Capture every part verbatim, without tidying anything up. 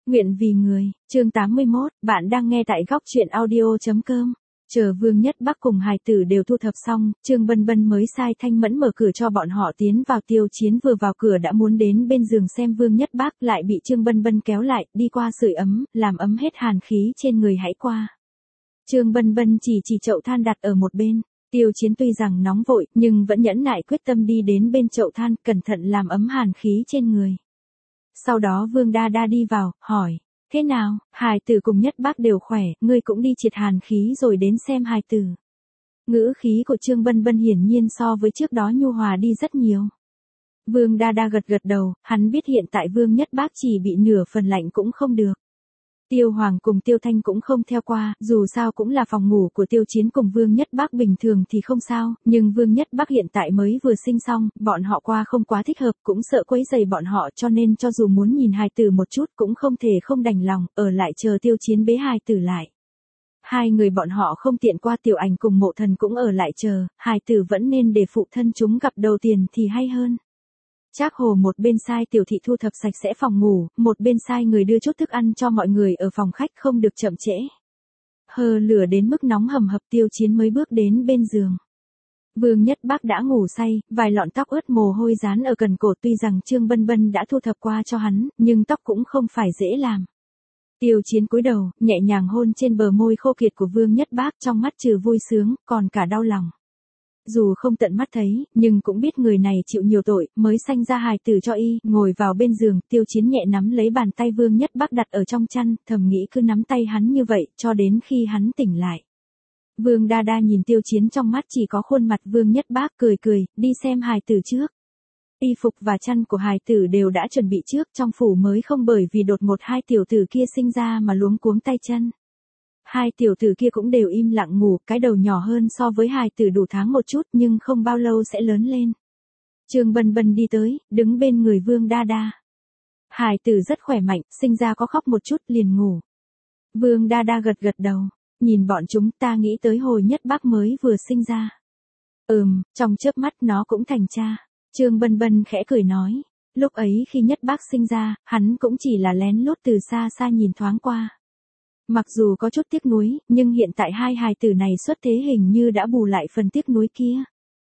Nguyện vì người, chương tám mươi mốt, bạn đang nghe tại góc truyện audio.com. Chờ Vương Nhất Bắc cùng hài tử đều thu thập xong, Trương Bân Bân mới sai Thanh Mẫn mở cửa cho bọn họ tiến vào. Tiêu Chiến vừa vào cửa đã muốn đến bên giường xem Vương Nhất Bắc, lại bị Trương Bân Bân kéo lại, đi qua sưởi ấm, làm ấm hết hàn khí trên người, hãy qua. Trương Bân Bân chỉ chỉ chậu than đặt ở một bên. Tiêu Chiến tuy rằng nóng vội, nhưng vẫn nhẫn nại quyết tâm đi đến bên chậu than, cẩn thận làm ấm hàn khí trên người. Sau đó Vương Đa Đa đi vào, hỏi, thế nào, hài tử cùng Nhất Bắc đều khỏe, ngươi cũng đi triệt hàn khí rồi đến xem hài tử. Ngữ khí của Trương Bân Bân hiển nhiên so với trước đó nhu hòa đi rất nhiều. Vương Đa Đa gật gật đầu, hắn biết hiện tại Vương Nhất Bắc chỉ bị nửa phần lạnh cũng không được. Tiêu Hoàng cùng Tiêu Thanh cũng không theo qua, dù sao cũng là phòng ngủ của Tiêu Chiến cùng Vương Nhất Bắc, bình thường thì không sao, nhưng Vương Nhất Bắc hiện tại mới vừa sinh xong, bọn họ qua không quá thích hợp, cũng sợ quấy rầy bọn họ, cho nên cho dù muốn nhìn hài tử một chút cũng không thể không đành lòng, ở lại chờ Tiêu Chiến bế hài tử lại. Hai người bọn họ không tiện qua, Tiểu Ảnh cùng Mộ Thần cũng ở lại chờ, hài tử vẫn nên để phụ thân chúng gặp đầu tiên thì hay hơn. Trác Hồ một bên sai Tiểu Thị thu thập sạch sẽ phòng ngủ, một bên sai người đưa chút thức ăn cho mọi người ở phòng khách, không được chậm trễ. Hờ lửa đến mức nóng hầm hập, Tiêu Chiến mới bước đến bên giường. Vương Nhất Bắc đã ngủ say, vài lọn tóc ướt mồ hôi dán ở cần cổ, tuy rằng Trương Bân Bân đã thu thập qua cho hắn, nhưng tóc cũng không phải dễ làm. Tiêu Chiến cúi đầu, nhẹ nhàng hôn trên bờ môi khô kiệt của Vương Nhất Bắc, trong mắt trừ vui sướng, còn cả đau lòng. Dù không tận mắt thấy, nhưng cũng biết người này chịu nhiều tội, mới sanh ra hài tử cho y. Ngồi vào bên giường, Tiêu Chiến nhẹ nắm lấy bàn tay Vương Nhất Bắc đặt ở trong chăn, thầm nghĩ cứ nắm tay hắn như vậy, cho đến khi hắn tỉnh lại. Vương Đa Đa nhìn Tiêu Chiến, trong mắt chỉ có khuôn mặt Vương Nhất Bắc, cười cười, đi xem hài tử trước. Y phục và chăn của hài tử đều đã chuẩn bị trước, trong phủ mới không bởi vì đột ngột hai tiểu tử kia sinh ra mà luống cuống tay chân. Hai tiểu tử kia cũng đều im lặng ngủ, cái đầu nhỏ hơn so với hài tử đủ tháng một chút, nhưng không bao lâu sẽ lớn lên. Trương Bân Bân đi tới, đứng bên người Vương Đa Đa. Hài tử rất khỏe mạnh, sinh ra có khóc một chút liền ngủ. Vương Đa Đa gật gật đầu, nhìn bọn chúng, ta nghĩ tới hồi Nhất Bắc mới vừa sinh ra. Ừm, trong chớp mắt nó cũng thành cha. Trương Bân Bân khẽ cười nói, lúc ấy khi Nhất Bắc sinh ra, hắn cũng chỉ là lén lút từ xa xa nhìn thoáng qua. Mặc dù có chút tiếc nuối, nhưng hiện tại hai hài tử này xuất thế hình như đã bù lại phần tiếc nuối kia.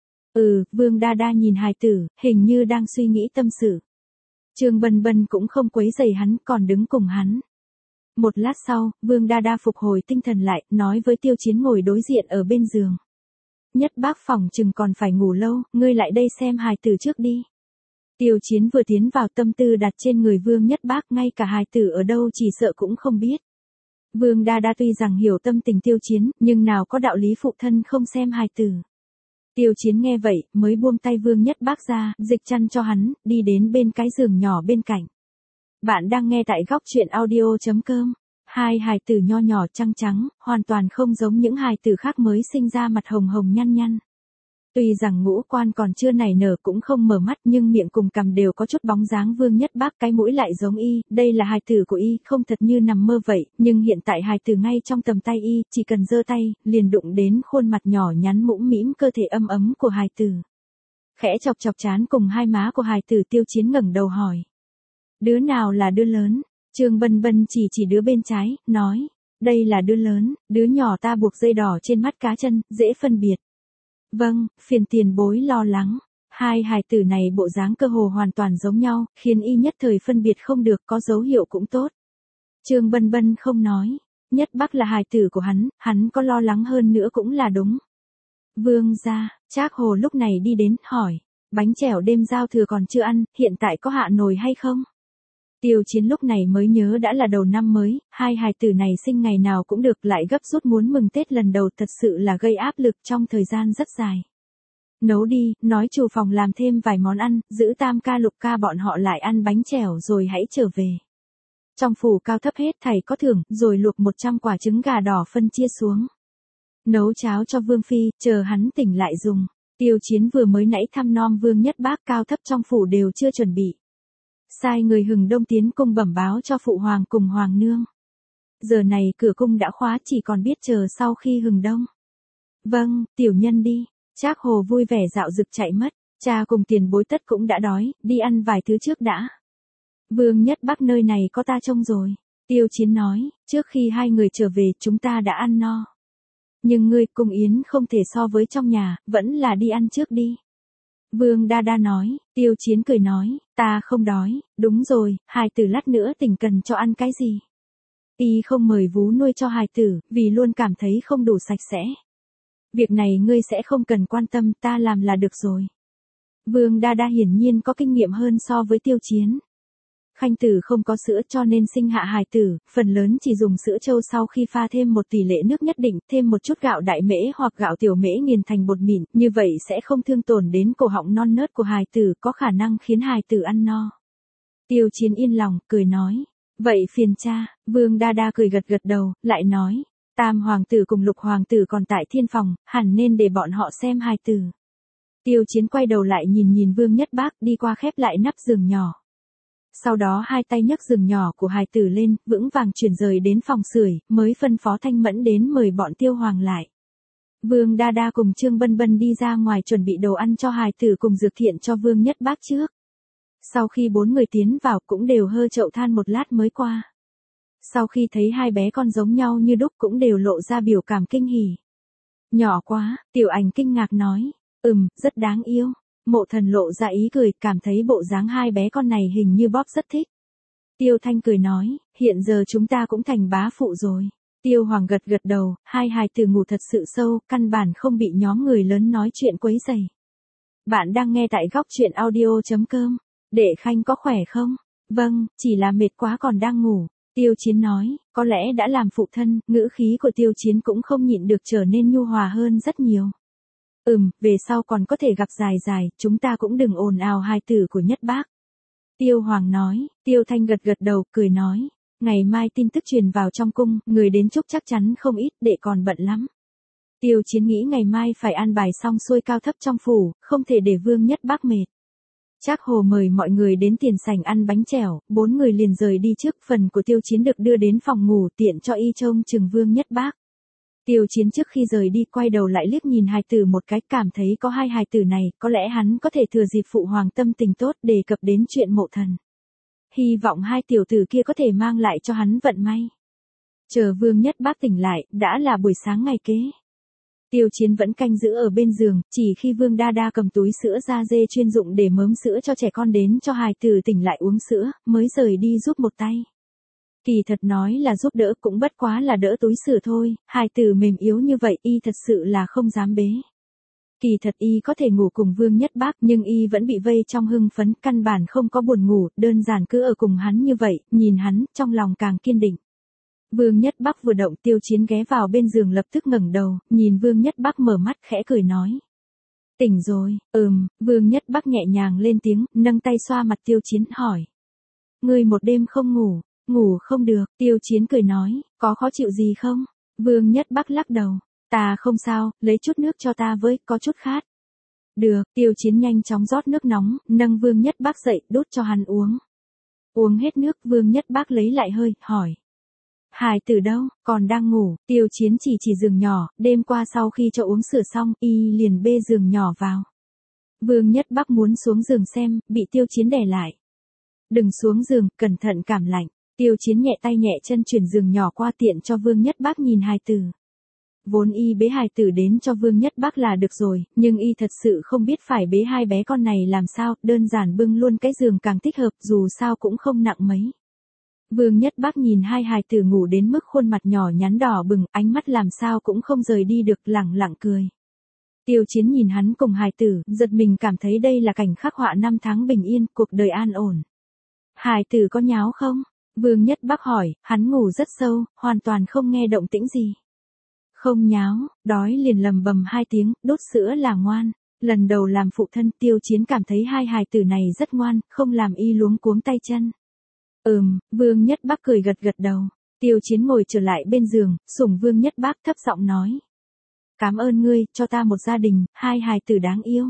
Ừ, Vương Đa Đa nhìn hài tử, hình như đang suy nghĩ tâm sự. Trương Bân Bân cũng không quấy rầy hắn, còn đứng cùng hắn. Một lát sau, Vương Đa Đa phục hồi tinh thần lại, nói với Tiêu Chiến ngồi đối diện ở bên giường. Nhất Bắc phòng chừng còn phải ngủ lâu, ngươi lại đây xem hài tử trước đi. Tiêu Chiến vừa tiến vào, tâm tư đặt trên người Vương Nhất Bắc, ngay cả hài tử ở đâu chỉ sợ cũng không biết. Vương Đa Đa tuy rằng hiểu tâm tình Tiêu Chiến, nhưng nào có đạo lý phụ thân không xem hài tử. Tiêu Chiến nghe vậy, mới buông tay Vương Nhất Bắc ra, dịch chăn cho hắn, đi đến bên cái giường nhỏ bên cạnh. Bạn đang nghe tại góc truyện audio.com. Hai hài tử nho nhỏ trắng trắng, hoàn toàn không giống những hài tử khác mới sinh ra mặt hồng hồng nhăn nhăn. Tuy rằng ngũ quan còn chưa nảy nở cũng không mở mắt, nhưng miệng cùng cằm đều có chút bóng dáng Vương Nhất Bắc, cái mũi lại giống y, đây là hài tử của y, không thật như nằm mơ vậy, nhưng hiện tại hài tử ngay trong tầm tay y, chỉ cần giơ tay, liền đụng đến khuôn mặt nhỏ nhắn mũm mĩm cơ thể âm ấm của hài tử. Khẽ chọc chọc trán cùng hai má của hài tử, Tiêu Chiến ngẩng đầu hỏi. Đứa nào là đứa lớn? Trương Bân Bân chỉ chỉ đứa bên trái, nói, đây là đứa lớn, đứa nhỏ ta buộc dây đỏ trên mắt cá chân, dễ phân biệt. Vâng, phiền tiền bối lo lắng. Hai hài tử này bộ dáng cơ hồ hoàn toàn giống nhau, khiến y nhất thời phân biệt không được, có dấu hiệu cũng tốt. Trương Bân Bân không nói, Nhất Bắc là hài tử của hắn, hắn có lo lắng hơn nữa cũng là đúng. Vương gia, Trác Hồ lúc này đi đến, hỏi, bánh chèo đêm giao thừa còn chưa ăn, hiện tại có hạ nồi hay không? Tiêu Chiến lúc này mới nhớ đã là đầu năm mới, hai hài tử này sinh ngày nào cũng được, lại gấp rút muốn mừng Tết lần đầu, thật sự là gây áp lực trong thời gian rất dài. Nấu đi, nói chủ phòng làm thêm vài món ăn, giữ Tam ca Lục ca bọn họ lại ăn bánh chèo rồi hãy trở về. Trong phủ cao thấp hết thảy có thưởng, rồi luộc một trăm quả trứng gà đỏ phân chia xuống. Nấu cháo cho Vương Phi, chờ hắn tỉnh lại dùng. Tiêu Chiến vừa mới nãy thăm nom Vương Nhất Bắc, cao thấp trong phủ đều chưa chuẩn bị. Sai người Hừng Đông tiến cung bẩm báo cho phụ hoàng cùng hoàng nương. Giờ này cửa cung đã khóa, chỉ còn biết chờ sau khi Hừng Đông. Vâng, tiểu nhân đi. Trác Hồ vui vẻ dạo dực chạy mất, cha cùng tiền bối tất cũng đã đói, đi ăn vài thứ trước đã. Vương Nhất Bắc nơi này có ta trông rồi. Tiêu Chiến nói, trước khi hai người trở về chúng ta đã ăn no. Nhưng ngươi Cung Yến không thể so với trong nhà, vẫn là đi ăn trước đi. Vương Đa Đa nói, Tiêu Chiến cười nói, ta không đói, đúng rồi, hài tử lát nữa tỉnh cần cho ăn cái gì. Y không mời vú nuôi cho hài tử, vì luôn cảm thấy không đủ sạch sẽ. Việc này ngươi sẽ không cần quan tâm, ta làm là được rồi. Vương Đa Đa hiển nhiên có kinh nghiệm hơn so với Tiêu Chiến. Khanh tử không có sữa cho nên sinh hạ hài tử, phần lớn chỉ dùng sữa trâu sau khi pha thêm một tỷ lệ nước nhất định, thêm một chút gạo đại mễ hoặc gạo tiểu mễ nghiền thành bột mịn, như vậy sẽ không thương tổn đến cổ họng non nớt của hài tử, có khả năng khiến hài tử ăn no. Tiêu Chiến yên lòng, cười nói, vậy phiền cha. Vương Đa Đa cười gật gật đầu, lại nói, Tam hoàng tử cùng Lục hoàng tử còn tại thiên phòng, hẳn nên để bọn họ xem hài tử. Tiêu Chiến quay đầu lại nhìn nhìn Vương Nhất Bác đi qua khép lại nắp giường nhỏ. Sau đó hai tay nhấc giường nhỏ của hài tử lên, vững vàng chuyển rời đến phòng sưởi, mới phân phó Thanh Mẫn đến mời bọn Tiêu Hoàng lại. Vương Đa Đa cùng Trương Bân Bân đi ra ngoài chuẩn bị đồ ăn cho hài tử cùng dược thiện cho Vương Nhất Bác trước. Sau khi bốn người tiến vào cũng đều hơ chậu than một lát mới qua. Sau khi thấy hai bé con giống nhau như đúc cũng đều lộ ra biểu cảm kinh hỉ. Nhỏ quá, Tiểu Ảnh kinh ngạc nói, ừm, rất đáng yêu. Mộ Thần lộ ra ý cười, cảm thấy bộ dáng hai bé con này hình như bóp rất thích. Tiêu Thanh cười nói, hiện giờ chúng ta cũng thành bá phụ rồi. Tiêu Hoàng gật gật đầu, hai hài tử ngủ thật sự sâu, căn bản không bị nhóm người lớn nói chuyện quấy rầy. Bạn đang nghe tại góc truyện audio chấm com. Đệ Khanh có khỏe không? Vâng, chỉ là mệt quá còn đang ngủ. Tiêu Chiến nói, có lẽ đã làm phụ thân, ngữ khí của Tiêu Chiến cũng không nhịn được trở nên nhu hòa hơn rất nhiều. Ừm, về sau còn có thể gặp dài dài, chúng ta cũng đừng ồn ào hài tử của Nhất Bác. Tiêu Hoàng nói, Tiêu Thanh gật gật đầu, cười nói, ngày mai tin tức truyền vào trong cung, người đến chúc chắc chắn không ít, đệ còn bận lắm. Tiêu Chiến nghĩ ngày mai phải an bài xong xuôi cao thấp trong phủ, không thể để Vương Nhất Bác mệt. Trác Hồ mời mọi người đến tiền sảnh ăn bánh chèo, bốn người liền rời đi trước, phần của Tiêu Chiến được đưa đến phòng ngủ tiện cho y trông chừng Vương Nhất Bác. Tiêu Chiến trước khi rời đi quay đầu lại liếc nhìn hài tử một cái, cảm thấy có hai hài tử này, có lẽ hắn có thể thừa dịp phụ hoàng tâm tình tốt đề cập đến chuyện Mộ Thần. Hy vọng hai tiểu tử kia có thể mang lại cho hắn vận may. Chờ Vương Nhất Bác tỉnh lại, đã là buổi sáng ngày kế. Tiêu Chiến vẫn canh giữ ở bên giường, chỉ khi Vương Đa Đa cầm túi sữa da dê chuyên dụng để mớm sữa cho trẻ con đến cho hài tử tỉnh lại uống sữa, mới rời đi giúp một tay. Kỳ thật nói là giúp đỡ cũng bất quá là đỡ túi sữa thôi, hài tử mềm yếu như vậy y thật sự là không dám bế. Kỳ thật y có thể ngủ cùng Vương Nhất Bác nhưng y vẫn bị vây trong hưng phấn, căn bản không có buồn ngủ, đơn giản cứ ở cùng hắn như vậy, nhìn hắn, trong lòng càng kiên định. Vương Nhất Bác vừa động, Tiêu Chiến ghé vào bên giường lập tức ngẩng đầu, nhìn Vương Nhất Bác mở mắt khẽ cười nói. Tỉnh rồi, ừm, Vương Nhất Bác nhẹ nhàng lên tiếng, nâng tay xoa mặt Tiêu Chiến, hỏi. Ngươi một đêm không ngủ, ngủ không được, Tiêu Chiến cười nói, có khó chịu gì không? Vương Nhất Bác lắc đầu, ta không sao, lấy chút nước cho ta với, có chút khát. Được, Tiêu Chiến nhanh chóng rót nước nóng, nâng Vương Nhất Bác dậy, đút cho hắn uống. Uống hết nước, Vương Nhất Bác lấy lại hơi, hỏi. Hài tử đâu, còn đang ngủ, Tiêu Chiến chỉ chỉ giường nhỏ, đêm qua sau khi cho uống sữa xong, y liền bê giường nhỏ vào. Vương Nhất Bác muốn xuống giường xem, bị Tiêu Chiến đè lại. Đừng xuống giường, cẩn thận cảm lạnh. Tiêu Chiến nhẹ tay nhẹ chân chuyển giường nhỏ qua tiện cho Vương Nhất Bác nhìn hài tử. Vốn y bế hài tử đến cho Vương Nhất Bác là được rồi, nhưng y thật sự không biết phải bế hai bé con này làm sao, đơn giản bưng luôn cái giường càng thích hợp, dù sao cũng không nặng mấy. Vương Nhất Bác nhìn hai hài tử ngủ đến mức khuôn mặt nhỏ nhắn đỏ bừng, ánh mắt làm sao cũng không rời đi được, lẳng lặng cười. Tiêu Chiến nhìn hắn cùng hài tử, giật mình cảm thấy đây là cảnh khắc họa năm tháng bình yên, cuộc đời an ổn. Hài tử có nháo không? Vương Nhất Bác hỏi, hắn ngủ rất sâu, hoàn toàn không nghe động tĩnh gì. Không nháo, đói liền lầm bầm hai tiếng, đút sữa là ngoan. Lần đầu làm phụ thân, Tiêu Chiến cảm thấy hai hài tử này rất ngoan, không làm y luống cuống tay chân. Ừm, Vương Nhất Bác cười gật gật đầu. Tiêu Chiến ngồi trở lại bên giường, sủng Vương Nhất Bác thấp giọng nói. Cảm ơn ngươi, cho ta một gia đình, hai hài tử đáng yêu.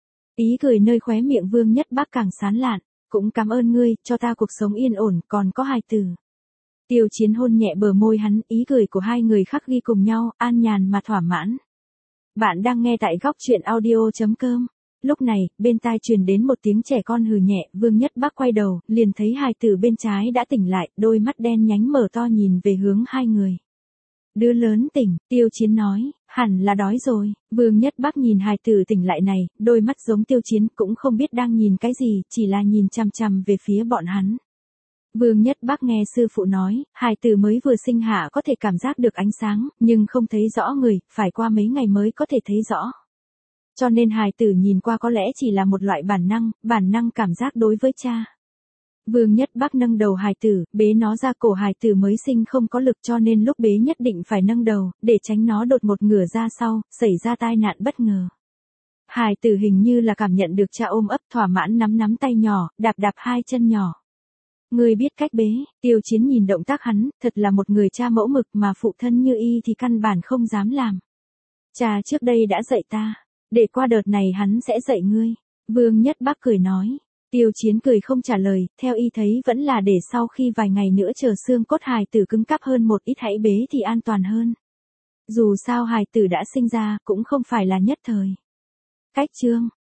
Ý cười nơi khóe miệng Vương Nhất Bác càng sán lạn. Cũng cảm ơn ngươi, cho ta cuộc sống yên ổn, còn có hài tử. Tiêu Chiến hôn nhẹ bờ môi hắn, ý cười của hai người khắc ghi cùng nhau, an nhàn mà thỏa mãn. Bạn đang nghe tại góc truyện audio chấm com. Lúc này, bên tai truyền đến một tiếng trẻ con hừ nhẹ, Vương Nhất Bắc quay đầu, liền thấy hài tử bên trái đã tỉnh lại, đôi mắt đen nhánh mở to nhìn về hướng hai người. Đứa lớn tỉnh, Tiêu Chiến nói, hẳn là đói rồi. Vương Nhất Bắc nhìn hài tử tỉnh lại này, đôi mắt giống Tiêu Chiến, cũng không biết đang nhìn cái gì, chỉ là nhìn chằm chằm về phía bọn hắn. Vương Nhất Bắc nghe sư phụ nói, hài tử mới vừa sinh hạ có thể cảm giác được ánh sáng, nhưng không thấy rõ người, phải qua mấy ngày mới có thể thấy rõ. Cho nên hài tử nhìn qua có lẽ chỉ là một loại bản năng, bản năng cảm giác đối với cha. Vương Nhất Bắc nâng đầu hài tử, bế nó ra, cổ hài tử mới sinh không có lực, cho nên lúc bế nhất định phải nâng đầu, để tránh nó đột một ngửa ra sau, xảy ra tai nạn bất ngờ. Hài tử hình như là cảm nhận được cha ôm ấp, thỏa mãn nắm nắm tay nhỏ, đạp đạp hai chân nhỏ. Người biết cách bế, Tiêu Chiến nhìn động tác hắn, thật là một người cha mẫu mực mà phụ thân như y thì căn bản không dám làm. Cha trước đây đã dạy ta, để qua đợt này hắn sẽ dạy ngươi. Vương Nhất Bắc cười nói. Tiêu Chiến cười không trả lời, theo y thấy vẫn là để sau khi vài ngày nữa chờ xương cốt hài tử cứng cáp hơn một ít hãy bế thì an toàn hơn. Dù sao hài tử đã sinh ra cũng không phải là nhất thời. Cách chương